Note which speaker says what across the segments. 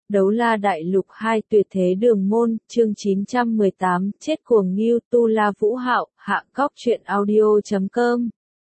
Speaker 1: Đấu La Đại Lục 2 Tuyệt Thế Đường Môn, chương 918, chết cuồng nghưu, Tu La Vũ Hạo, hạ cóc truyện audio.com.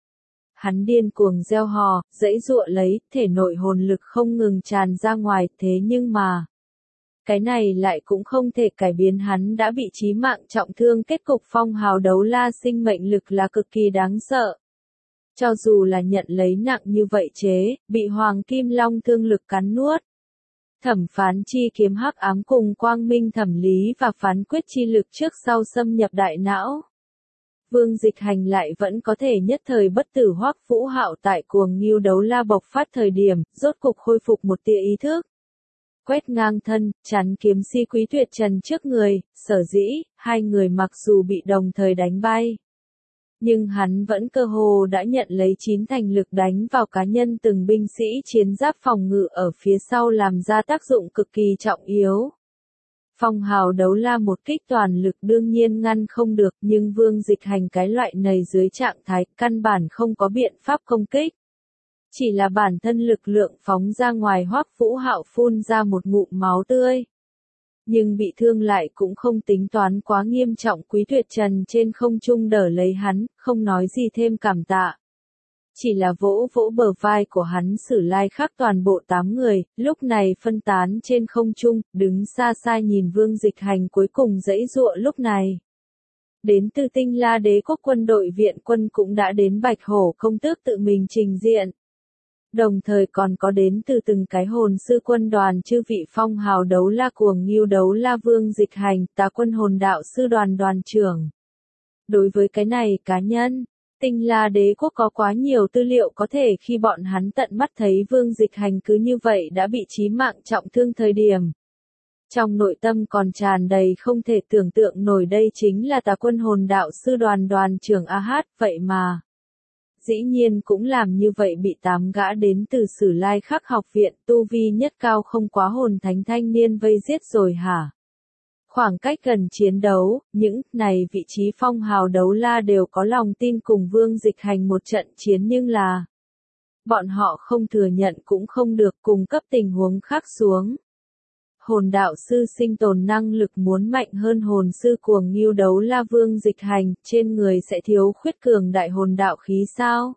Speaker 1: Hắn điên cuồng reo hò, giãy giụa lấy, thể nội hồn lực không ngừng tràn ra ngoài, thế nhưng mà cái này lại cũng không thể cải biến hắn đã bị chí mạng trọng thương. Kết cục phong hào đấu la sinh mệnh lực là cực kỳ đáng sợ. Cho dù là nhận lấy nặng như vậy chế, bị Hoàng Kim Long thương lực cắn nuốt. Thẩm phán chi kiếm hắc ám cùng quang minh thẩm lý và phán quyết chi lực trước sau xâm nhập đại não. Vương Dịch Hành lại vẫn có thể nhất thời bất tử. Hoắc Vũ Hạo tại cuồng nghưu đấu la bộc phát thời điểm, rốt cục khôi phục một tia ý thức. Quét ngang thân, chắn kiếm si Quý Tuyệt Trần trước người, sở dĩ, hai người mặc dù bị đồng thời đánh bay. Nhưng hắn vẫn cơ hồ đã nhận lấy 9 thành lực đánh vào cá nhân từng binh sĩ chiến giáp phòng ngự ở phía sau làm ra tác dụng cực kỳ trọng yếu. Phong hào đấu la một kích toàn lực đương nhiên ngăn không được, nhưng Vương Dịch Hành cái loại này dưới trạng thái căn bản không có biện pháp công kích. Chỉ là bản thân lực lượng phóng ra ngoài. Hoắc Vũ Hạo phun ra một ngụm máu tươi. Nhưng bị thương lại cũng không tính toán quá nghiêm trọng. Quý Tuyệt Trần trên không trung đỡ lấy hắn, không nói gì thêm cảm tạ. Chỉ là vỗ vỗ bờ vai của hắn. Sử Lai Khắc toàn bộ 8 người, lúc này phân tán trên không trung, đứng xa xa nhìn Vương Dịch Hành cuối cùng giãy giụa. Lúc này, đến từ Tinh La Đế quốc quân đội viện quân cũng đã đến. Bạch Hổ công tước tự mình trình diện. Đồng thời còn có đến từ từng cái hồn sư quân đoàn chư vị phong hào đấu la cuồng nghưu đấu la Vương Dịch Hành, Tà quân hồn đạo sư đoàn đoàn trưởng. Đối với cái này cá nhân, Tinh La Đế quốc có quá nhiều tư liệu có thể khi bọn hắn tận mắt thấy Vương Dịch Hành cứ như vậy đã bị chí mạng trọng thương thời điểm. Trong nội tâm còn tràn đầy không thể tưởng tượng nổi đây chính là Tà quân hồn đạo sư đoàn đoàn trưởng AH, vậy mà dĩ nhiên cũng làm như vậy bị 8 gã đến từ Sử Lai Khắc học viện tu vi nhất cao không quá hồn thánh thanh niên vây giết rồi hả? Khoảng cách gần chiến đấu, những này vị trí phong hào đấu la đều có lòng tin cùng Vương Dịch Hành một trận chiến, nhưng là bọn họ không thừa nhận cũng không được. Cùng cấp tình huống khác xuống, hồn đạo sư sinh tồn năng lực muốn mạnh hơn hồn sư cuồng nghưu đấu la Vương Dịch Hành, trên người sẽ thiếu khuyết cường đại hồn đạo khí sao?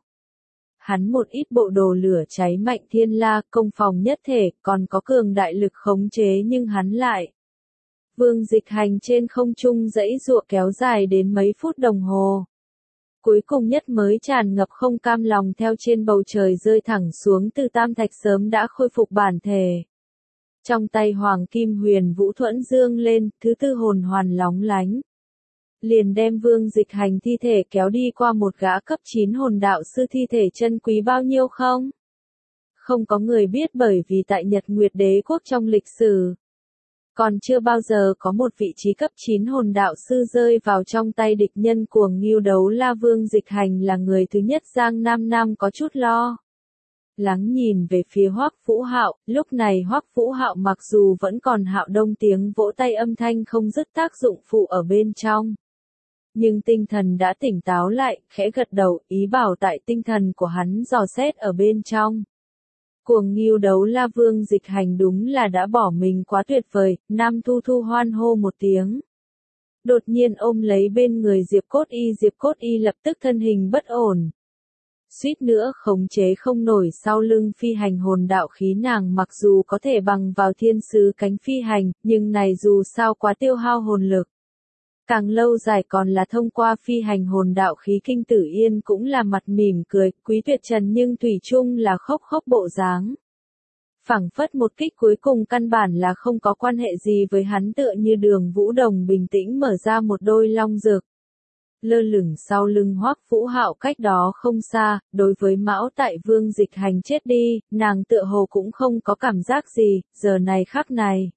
Speaker 1: Hắn một ít bộ đồ lửa cháy mạnh thiên la, công phòng nhất thể, còn có cường đại lực khống chế, nhưng hắn lại. Vương Dịch Hành trên không trung giãy giụa kéo dài đến mấy phút đồng hồ. Cuối cùng nhất mới tràn ngập không cam lòng theo trên bầu trời rơi thẳng xuống từ tam thạch sớm đã khôi phục bản thể. Trong tay Hoàng Kim Huyền Vũ Thuẫn dương lên, thứ tư hồn hoàn lóng lánh. Liền đem Vương Dịch Hành thi thể kéo đi qua một gã cấp 9 hồn đạo sư thi thể chân quý bao nhiêu không? Không có người biết, bởi vì tại Nhật Nguyệt Đế quốc trong lịch sử, còn chưa bao giờ có một vị trí cấp 9 hồn đạo sư rơi vào trong tay địch nhân. Cuồng nghưu đấu la Vương Dịch Hành là người thứ nhất. Giang Nam Nam có chút lo lắng nhìn về phía Hoắc Vũ Hạo, lúc này Hoắc Vũ Hạo mặc dù vẫn còn hạo đông tiếng vỗ tay âm thanh không dứt tác dụng phụ ở bên trong. Nhưng tinh thần đã tỉnh táo lại, khẽ gật đầu, ý bảo tại tinh thần của hắn dò xét ở bên trong. Cuồng nghưu đấu la Vương Dịch Hành đúng là đã bỏ mình quá tuyệt vời. Nam Thu Thu hoan hô một tiếng. Đột nhiên ôm lấy bên người Diệp Cốt Y lập tức thân hình bất ổn. Suýt nữa khống chế không nổi sau lưng phi hành hồn đạo khí. Nàng mặc dù có thể bằng vào thiên sứ cánh phi hành, nhưng này dù sao quá tiêu hao hồn lực. Càng lâu dài còn là thông qua phi hành hồn đạo khí. Kinh Tử Yên cũng là mặt mỉm cười, Quý Tuyệt Trần nhưng thủy chung là khóc bộ dáng. Phảng phất một kích cuối cùng căn bản là không có quan hệ gì với hắn, tựa như Đường Vũ Đồng bình tĩnh mở ra một đôi long dược. Lơ lửng sau lưng Hoắc Vũ Hạo cách đó không xa. Đối với Mão tại Vương Dịch Hành chết đi, nàng tựa hồ cũng không có cảm giác gì. Giờ này khắc này,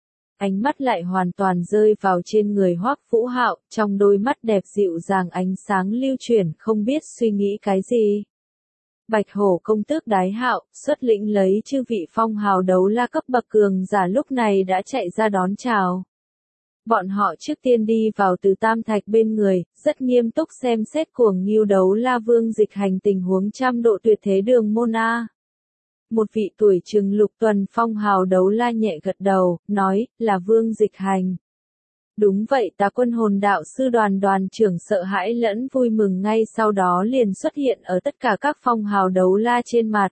Speaker 1: ánh mắt lại hoàn toàn rơi vào trên người Hoắc Vũ Hạo, trong đôi mắt đẹp dịu dàng ánh sáng lưu chuyển, không biết suy nghĩ cái gì. Bạch Hổ công tước Đái Hạo, xuất lĩnh lấy chư vị phong hào đấu la cấp bậc cường giả lúc này đã chạy ra đón chào. Bọn họ trước tiên đi vào từ tam thạch bên người, rất nghiêm túc xem xét cuồng nghưu đấu la Vương Dịch Hành tình huống trăm độ tuyệt thế đường môn A. Một vị tuổi chừng lục tuần phong hào đấu la nhẹ gật đầu, nói, là Vương Dịch Hành. Đúng vậy, tá quân hồn đạo sư đoàn đoàn trưởng sợ hãi lẫn vui mừng ngay sau đó liền xuất hiện ở tất cả các phong hào đấu la trên mặt.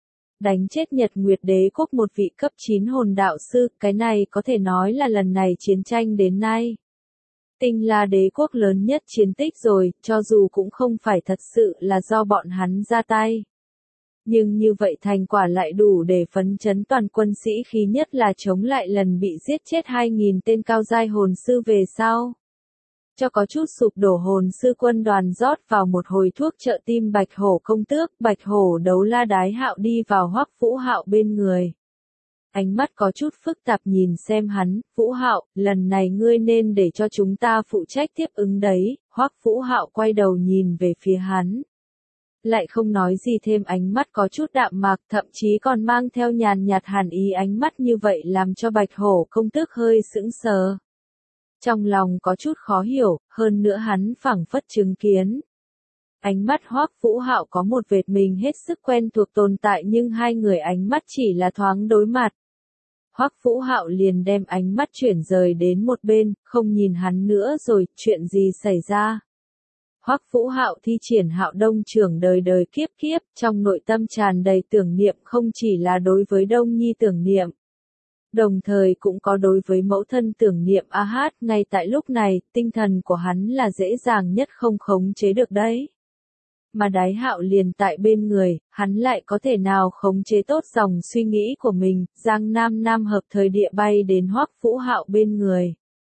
Speaker 1: Đánh chết Nhật Nguyệt Đế quốc một vị cấp 9 hồn đạo sư, cái này có thể nói là lần này chiến tranh đến nay. Tinh La Đế quốc lớn nhất chiến tích rồi, cho dù cũng không phải thật sự là do bọn hắn ra tay. Nhưng như vậy thành quả lại đủ để phấn chấn toàn quân sĩ khí, nhất là chống lại lần bị giết chết 2.000 tên cao giai hồn sư về sau. Cho có chút sụp đổ hồn sư quân đoàn rót vào một hồi thuốc trợ tim Bạch Hổ công tước, Bạch Hổ đấu la Đái Hạo đi vào Hoắc Vũ Hạo bên người. Ánh mắt có chút phức tạp nhìn xem hắn, Vũ Hạo, lần này ngươi nên để cho chúng ta phụ trách tiếp ứng đấy, Hoắc Vũ Hạo quay đầu nhìn về phía hắn. Lại không nói gì thêm, ánh mắt có chút đạm mạc, thậm chí còn mang theo nhàn nhạt hàn ý, ánh mắt như vậy làm cho Bạch Hổ công tước hơi sững sờ. Trong lòng có chút khó hiểu, hơn nữa hắn phảng phất chứng kiến. Ánh mắt Hoắc Vũ Hạo có một vệt mình hết sức quen thuộc tồn tại, nhưng hai người ánh mắt chỉ là thoáng đối mặt. Hoắc Vũ Hạo liền đem ánh mắt chuyển rời đến một bên, không nhìn hắn nữa rồi, chuyện gì xảy ra? Hoắc Vũ Hạo thi triển Hạo Đông Trưởng đời đời kiếp kiếp, trong nội tâm tràn đầy tưởng niệm, không chỉ là đối với Đông Nhi tưởng niệm. Đồng thời cũng có đối với mẫu thân tưởng niệm. Ngay tại lúc này, tinh thần của hắn là dễ dàng nhất không khống chế được đấy. Mà Đái Hạo liền tại bên người, hắn lại có thể nào khống chế tốt dòng suy nghĩ của mình, Giang Nam Nam hợp thời địa bay đến Hoắc Vũ Hạo bên người.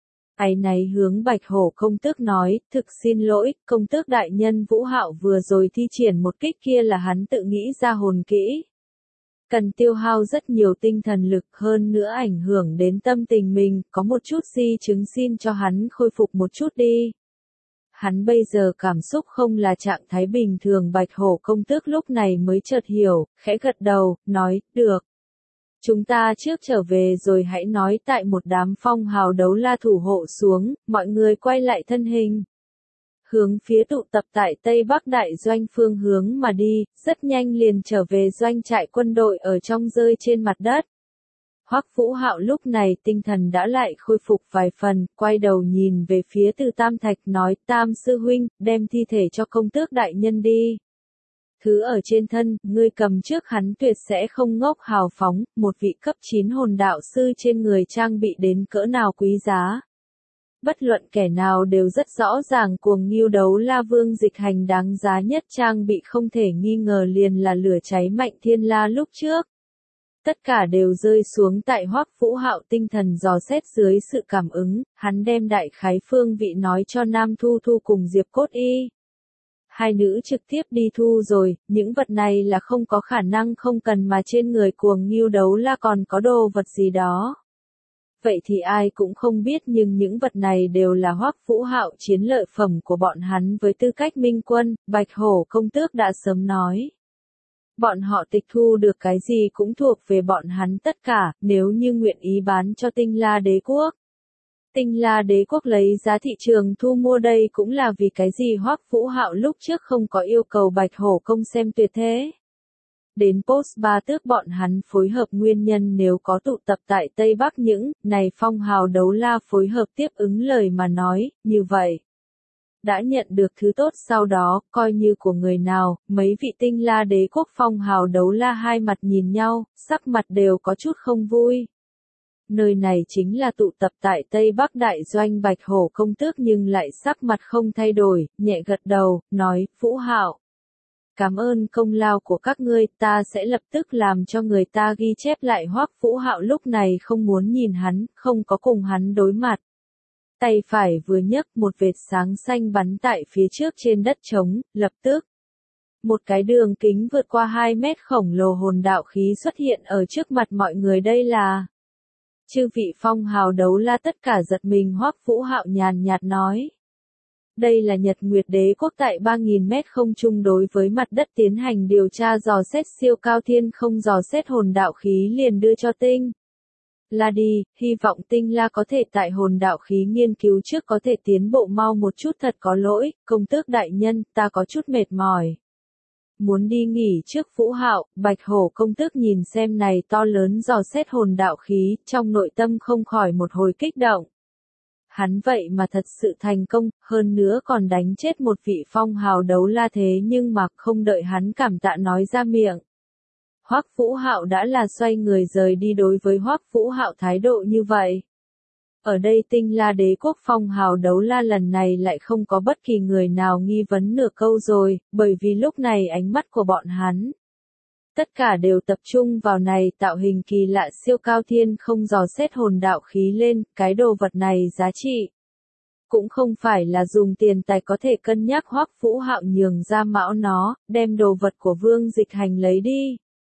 Speaker 1: Áy náy hướng Bạch Hổ công tước nói, thực xin lỗi, công tước đại nhân, Vũ Hạo vừa rồi thi triển một kích kia là hắn tự nghĩ ra hồn kỹ. Cần tiêu hao rất nhiều tinh thần lực, hơn nữa ảnh hưởng đến tâm tình mình, có một chút di chứng, xin cho hắn khôi phục một chút đi. Hắn bây giờ cảm xúc không là trạng thái bình thường. Bạch Hổ công tước lúc này mới chợt hiểu, khẽ gật đầu, nói, được. Chúng ta trước trở về rồi hãy nói, tại một đám phong hào đấu la thủ hộ xuống, mọi người quay lại thân hình. Hướng phía tụ tập tại Tây Bắc Đại Doanh phương hướng mà đi, rất nhanh liền trở về doanh trại quân đội ở trong rơi trên mặt đất. Hoắc Vũ Hạo lúc này tinh thần đã lại khôi phục vài phần, quay đầu nhìn về phía Từ Tam Thạch nói, Tam sư huynh, đem thi thể cho công tước đại nhân đi. Thứ ở trên thân, ngươi cầm trước, hắn tuyệt sẽ không ngốc, hào phóng, một vị cấp 9 hồn đạo sư trên người trang bị đến cỡ nào quý giá. Bất luận kẻ nào đều rất rõ ràng, cuồng ngưu đấu la Vương Dịch Hành đáng giá nhất trang bị không thể nghi ngờ liền là lửa cháy mạnh thiên la lúc trước. Tất cả đều rơi xuống tại Hoắc Vũ Hạo tinh thần dò xét dưới sự cảm ứng, hắn đem đại khái phương vị nói cho Nam Thu Thu cùng Diệp Cốt Y. Hai nữ trực tiếp đi thu rồi, những vật này là không có khả năng không cần, mà trên người cuồng ngưu đấu la còn có đồ vật gì đó. Vậy thì ai cũng không biết, nhưng những vật này đều là Hoắc Vũ Hạo chiến lợi phẩm của bọn hắn với tư cách minh quân, Bạch Hổ công tước đã sớm nói. Bọn họ tịch thu được cái gì cũng thuộc về bọn hắn tất cả, nếu như nguyện ý bán cho Tinh La Đế quốc. Tinh La Đế quốc lấy giá thị trường thu mua, đây cũng là vì cái gì Hoắc Vũ Hạo lúc trước không có yêu cầu Bạch Hổ công xem tuyệt thế. Đến post 3 tước bọn hắn phối hợp nguyên nhân, nếu có tụ tập tại Tây Bắc những này phong hào đấu la phối hợp tiếp ứng lời mà nói, như vậy. Đã nhận được thứ tốt sau đó, coi như của người nào, mấy vị Tinh La Đế quốc phong hào đấu la hai mặt nhìn nhau, sắc mặt đều có chút không vui. Nơi này chính là tụ tập tại Tây Bắc Đại Doanh. Bạch Hổ công tước nhưng lại sắc mặt không thay đổi, nhẹ gật đầu, nói, Vũ Hạo. Cảm ơn công lao của các ngươi, ta sẽ lập tức làm cho người ta ghi chép lại. Hoắc Vũ Hạo lúc này không muốn nhìn hắn, không có cùng hắn đối mặt. Tay phải vừa nhấc, một vệt sáng xanh bắn tại phía trước trên đất trống, lập tức. Một cái đường kính vượt qua 2 mét khổng lồ hồn đạo khí xuất hiện ở trước mặt mọi người. Đây là... Chư vị phong hào đấu la tất cả giật mình. Hoắc Vũ Hạo nhàn nhạt nói. Đây là Nhật Nguyệt Đế quốc tại 3.000 mét không trung đối với mặt đất tiến hành điều tra dò xét siêu cao thiên không dò xét hồn đạo khí liền đưa cho Tinh La đi, hy vọng Tinh La có thể tại hồn đạo khí nghiên cứu trước có thể tiến bộ mau một chút. Thật có lỗi, công tước đại nhân, ta có chút mệt mỏi. muốn đi nghỉ trước Vũ Hạo. Bạch Hổ công tước nhìn xem này to lớn dò xét hồn đạo khí, trong nội tâm không khỏi một hồi kích động. Hắn vậy mà thật sự thành công, hơn nữa còn đánh chết một vị phong hào đấu la, thế nhưng mà không đợi hắn cảm tạ nói ra miệng. Hoắc Vũ Hạo đã là xoay người rời đi. Đối với Hoắc Vũ Hạo thái độ như vậy, ở đây Tinh La Đế quốc phong hào đấu la lần này lại không có bất kỳ người nào nghi vấn nửa câu rồi, bởi vì lúc này ánh mắt của bọn hắn tất cả đều tập trung vào này tạo hình kỳ lạ siêu cao thiên không dò xét hồn đạo khí lên, cái đồ vật này giá trị cũng không phải là dùng tiền tài có thể cân nhắc. Hoắc Vũ Hạo nhường ra mão nó, đem đồ vật của Vương Dịch Hành lấy đi.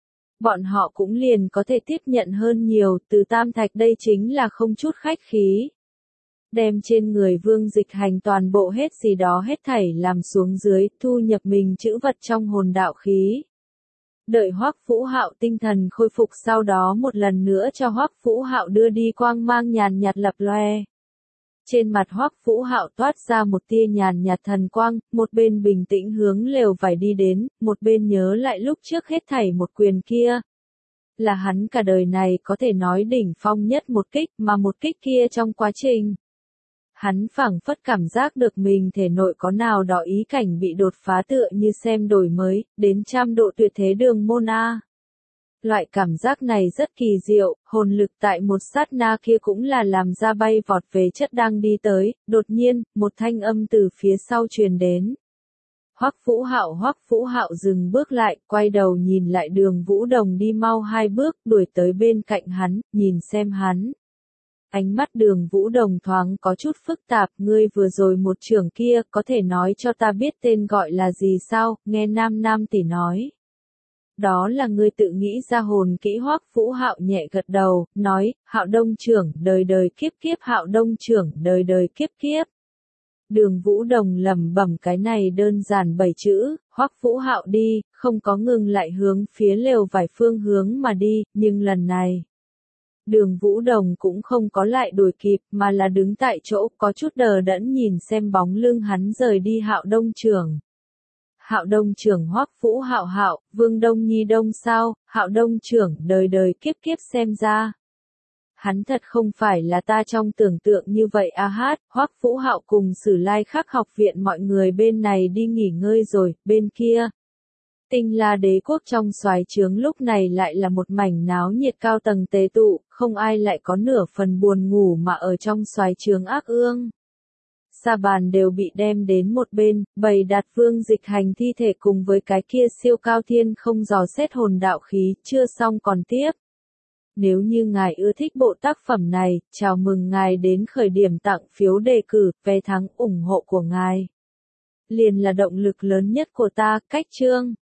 Speaker 1: Bọn họ cũng liền có thể tiếp nhận hơn nhiều, từ Tam Thạch đây chính là không chút khách khí. Đem trên người Vương Dịch Hành toàn bộ hết gì đó hết thảy làm xuống dưới, thu nhập mình trữ vật trong hồn đạo khí. Đợi Hoắc Vũ Hạo tinh thần khôi phục sau đó một lần nữa cho Hoắc Vũ Hạo đưa đi quang mang nhàn nhạt lập loe. Trên mặt Hoắc Vũ Hạo toát ra một tia nhàn nhạt thần quang, một bên bình tĩnh hướng lều vải đi đến, một bên nhớ lại lúc trước hết thảy một quyền kia. Là hắn cả đời này có thể nói đỉnh phong nhất một kích, mà một kích kia trong quá trình. Hắn phảng phất cảm giác được mình thể nội có nào đó ý cảnh bị đột phá, tựa như xem đổi mới, đến trăm độ tuyệt thế đường môn A. Loại cảm giác này rất kỳ diệu, hồn lực tại một sát na kia cũng là làm ra bay vọt về chất đang đi tới, đột nhiên, một thanh âm từ phía sau truyền đến. Hoắc Vũ Hạo dừng bước lại, quay đầu nhìn lại Đường Vũ Đồng đi mau hai bước, đuổi tới bên cạnh hắn, nhìn xem hắn. Ánh mắt Đường Vũ Đồng thoáng có chút phức tạp, ngươi vừa rồi một chưởng kia, có thể nói cho ta biết tên gọi là gì sao, nghe Nam tỷ nói. Đó là ngươi tự nghĩ ra hồn kỹ. Hoắc Vũ Hạo nhẹ gật đầu, nói, Hạo Đông trưởng, đời đời kiếp kiếp, Hạo Đông trưởng, đời đời kiếp kiếp. Đường Vũ Đồng lẩm bẩm cái này đơn giản 7 chữ, Hoắc Vũ Hạo đi, không có ngừng lại hướng phía lều vải phương hướng mà đi, nhưng lần này. Đường Vũ Đồng cũng không có lại đuổi kịp, mà là đứng tại chỗ, có chút đờ đẫn nhìn xem bóng lưng hắn rời đi. Hạo Đông trưởng. Hạo Đông trưởng. Hoắc Vũ Hạo, Vương Đông Nhi Đông sao? Hạo Đông trưởng, đời đời kiếp kiếp, xem ra. Hắn thật không phải là ta trong tưởng tượng như vậy a hát. Hoắc Vũ Hạo cùng Sử Lai Khắc học viện mọi người bên này đi nghỉ ngơi rồi, bên kia. Tinh La Đế quốc trong soái trướng lúc này lại là một mảnh náo nhiệt, cao tầng tề tụ, không ai lại có nửa phần buồn ngủ mà ở trong soái trướng ác ương. Sa bàn đều bị đem đến một bên, bày đặt Vương Dịch Hành thi thể cùng với cái kia siêu cao thiên không dò xét hồn đạo khí, chưa xong còn tiếp. Nếu như ngài ưa thích bộ tác phẩm này, chào mừng ngài đến khởi điểm tặng phiếu đề cử, vé thắng ủng hộ của ngài liền là động lực lớn nhất của ta. Cách chương